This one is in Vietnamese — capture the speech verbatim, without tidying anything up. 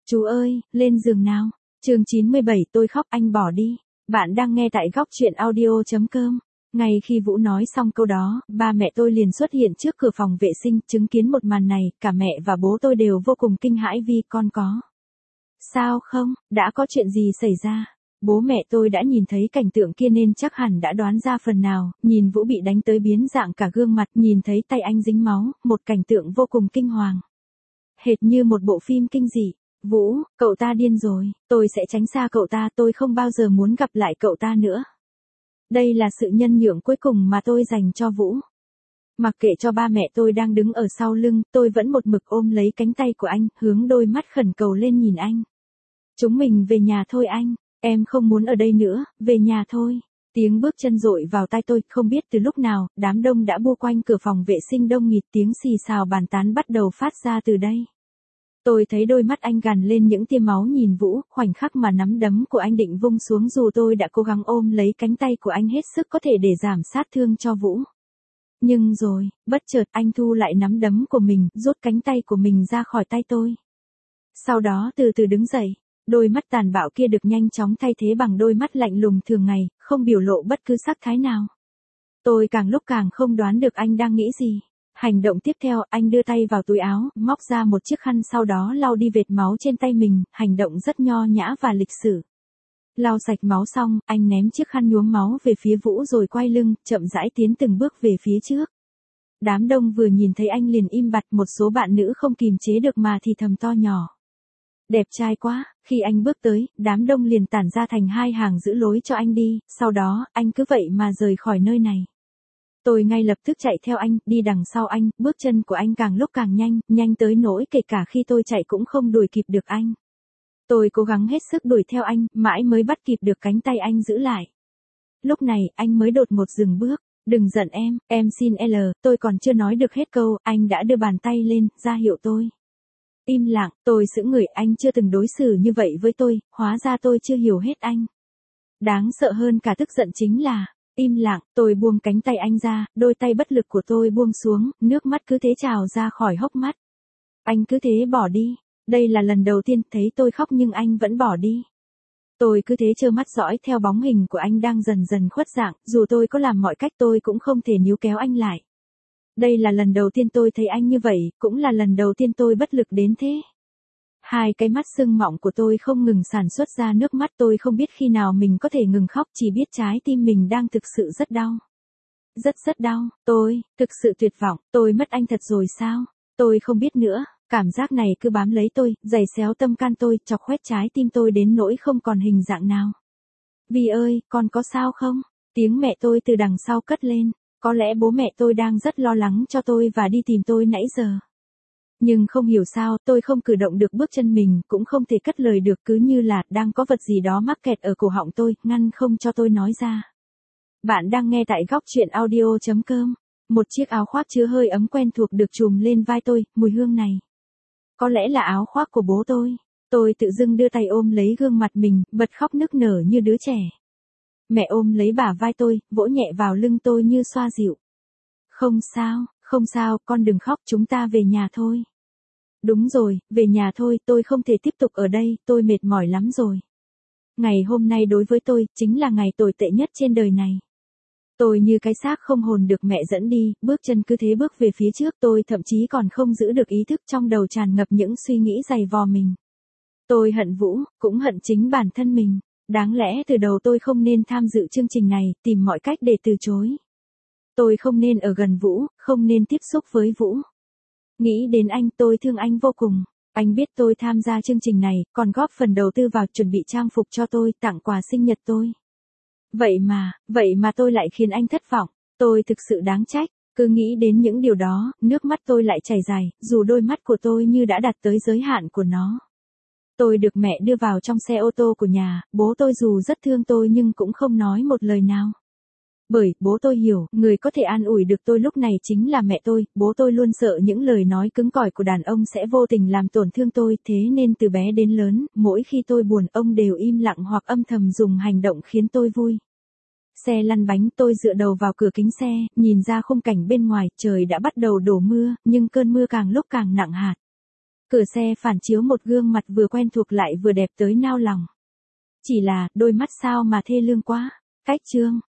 Chú ơi, lên giường nào. Chương chín mươi bảy tôi khóc anh bỏ đi. Bạn đang nghe tại góc truyện audio.com. Ngay khi Vũ nói xong câu đó, ba mẹ tôi liền xuất hiện trước cửa phòng vệ sinh, chứng kiến một màn này, cả mẹ và bố tôi đều vô cùng kinh hãi vì con có. Sao không, đã có chuyện gì xảy ra? Bố mẹ tôi đã nhìn thấy cảnh tượng kia nên chắc hẳn đã đoán ra phần nào, nhìn Vũ bị đánh tới biến dạng cả gương mặt, nhìn thấy tay anh dính máu, một cảnh tượng vô cùng kinh hoàng. Hệt như một bộ phim kinh dị. Vũ, cậu ta điên rồi, tôi sẽ tránh xa cậu ta, tôi không bao giờ muốn gặp lại cậu ta nữa. Đây là sự nhân nhượng cuối cùng mà tôi dành cho Vũ. Mặc kệ cho ba mẹ tôi đang đứng ở sau lưng, tôi vẫn một mực ôm lấy cánh tay của anh, hướng đôi mắt khẩn cầu lên nhìn anh. Chúng mình về nhà thôi anh, em không muốn ở đây nữa, về nhà thôi. Tiếng bước chân dội vào tai tôi, không biết từ lúc nào, đám đông đã bu quanh cửa phòng vệ sinh đông nghịt, tiếng xì xào bàn tán bắt đầu phát ra từ đây. Tôi thấy đôi mắt anh gằn lên những tia máu nhìn Vũ, khoảnh khắc mà nắm đấm của anh định vung xuống dù tôi đã cố gắng ôm lấy cánh tay của anh hết sức có thể để giảm sát thương cho Vũ. Nhưng rồi, bất chợt anh thu lại nắm đấm của mình, rút cánh tay của mình ra khỏi tay tôi. Sau đó từ từ đứng dậy, đôi mắt tàn bạo kia được nhanh chóng thay thế bằng đôi mắt lạnh lùng thường ngày, không biểu lộ bất cứ sắc thái nào. Tôi càng lúc càng không đoán được anh đang nghĩ gì. Hành động tiếp theo, anh đưa tay vào túi áo, móc ra một chiếc khăn sau đó lau đi vệt máu trên tay mình, hành động rất nho nhã và lịch sự. Lau sạch máu xong, anh ném chiếc khăn nhuốm máu về phía Vũ rồi quay lưng, chậm rãi tiến từng bước về phía trước. Đám đông vừa nhìn thấy anh liền im bặt, một số bạn nữ không kìm chế được mà thì thầm to nhỏ. Đẹp trai quá, khi anh bước tới, đám đông liền tản ra thành hai hàng giữ lối cho anh đi, sau đó, anh cứ vậy mà rời khỏi nơi này. Tôi ngay lập tức chạy theo anh, đi đằng sau anh, bước chân của anh càng lúc càng nhanh, nhanh tới nỗi kể cả khi tôi chạy cũng không đuổi kịp được anh. Tôi cố gắng hết sức đuổi theo anh, mãi mới bắt kịp được cánh tay anh giữ lại. Lúc này, anh mới đột ngột dừng bước. Đừng giận em, em xin L, tôi còn chưa nói được hết câu, anh đã đưa bàn tay lên, ra hiệu tôi. Im lặng, tôi sững người, anh chưa từng đối xử như vậy với tôi, hóa ra tôi chưa hiểu hết anh. Đáng sợ hơn cả tức giận chính là, im lặng, tôi buông cánh tay anh ra, đôi tay bất lực của tôi buông xuống, nước mắt cứ thế trào ra khỏi hốc mắt. Anh cứ thế bỏ đi, đây là lần đầu tiên thấy tôi khóc nhưng anh vẫn bỏ đi. Tôi cứ thế trơ mắt dõi theo bóng hình của anh đang dần dần khuất dạng, dù tôi có làm mọi cách tôi cũng không thể níu kéo anh lại. Đây là lần đầu tiên tôi thấy anh như vậy, cũng là lần đầu tiên tôi bất lực đến thế. Hai cái mắt sưng mọng của tôi không ngừng sản xuất ra nước mắt, tôi không biết khi nào mình có thể ngừng khóc, chỉ biết trái tim mình đang thực sự rất đau. Rất rất đau, tôi, thực sự tuyệt vọng, tôi mất anh thật rồi sao? Tôi không biết nữa, cảm giác này cứ bám lấy tôi, giày xéo tâm can tôi, chọc khoét trái tim tôi đến nỗi không còn hình dạng nào. Vi ơi, con có sao không? Tiếng mẹ tôi từ đằng sau cất lên, có lẽ bố mẹ tôi đang rất lo lắng cho tôi và đi tìm tôi nãy giờ. Nhưng không hiểu sao, tôi không cử động được bước chân mình, cũng không thể cất lời được, cứ như là đang có vật gì đó mắc kẹt ở cổ họng tôi, ngăn không cho tôi nói ra. Bạn đang nghe tại góc truyện audio.com. Một chiếc áo khoác chứa hơi ấm quen thuộc được trùm lên vai tôi, mùi hương này. Có lẽ là áo khoác của bố tôi. Tôi tự dưng đưa tay ôm lấy gương mặt mình, bật khóc nức nở như đứa trẻ. Mẹ ôm lấy bả vai tôi, vỗ nhẹ vào lưng tôi như xoa dịu. Không sao, không sao, con đừng khóc, chúng ta về nhà thôi. Đúng rồi, về nhà thôi, tôi không thể tiếp tục ở đây, tôi mệt mỏi lắm rồi. Ngày hôm nay đối với tôi, chính là ngày tồi tệ nhất trên đời này. Tôi như cái xác không hồn được mẹ dẫn đi, bước chân cứ thế bước về phía trước, tôi thậm chí còn không giữ được ý thức, trong đầu tràn ngập những suy nghĩ dày vò mình. Tôi hận Vũ, cũng hận chính bản thân mình. Đáng lẽ từ đầu tôi không nên tham dự chương trình này, tìm mọi cách để từ chối. Tôi không nên ở gần Vũ, không nên tiếp xúc với Vũ. Nghĩ đến anh, tôi thương anh vô cùng. Anh biết tôi tham gia chương trình này, còn góp phần đầu tư vào chuẩn bị trang phục cho tôi, tặng quà sinh nhật tôi. Vậy mà, vậy mà tôi lại khiến anh thất vọng. Tôi thực sự đáng trách. Cứ nghĩ đến những điều đó, nước mắt tôi lại chảy dài, dù đôi mắt của tôi như đã đạt tới giới hạn của nó. Tôi được mẹ đưa vào trong xe ô tô của nhà, bố tôi dù rất thương tôi nhưng cũng không nói một lời nào. Bởi, bố tôi hiểu, người có thể an ủi được tôi lúc này chính là mẹ tôi, bố tôi luôn sợ những lời nói cứng cỏi của đàn ông sẽ vô tình làm tổn thương tôi, thế nên từ bé đến lớn, mỗi khi tôi buồn ông đều im lặng hoặc âm thầm dùng hành động khiến tôi vui. Xe lăn bánh, tôi dựa đầu vào cửa kính xe, nhìn ra khung cảnh bên ngoài, trời đã bắt đầu đổ mưa, nhưng cơn mưa càng lúc càng nặng hạt. Cửa xe phản chiếu một gương mặt vừa quen thuộc lại vừa đẹp tới nao lòng. Chỉ là, đôi mắt sao mà thê lương quá. Cách Trương,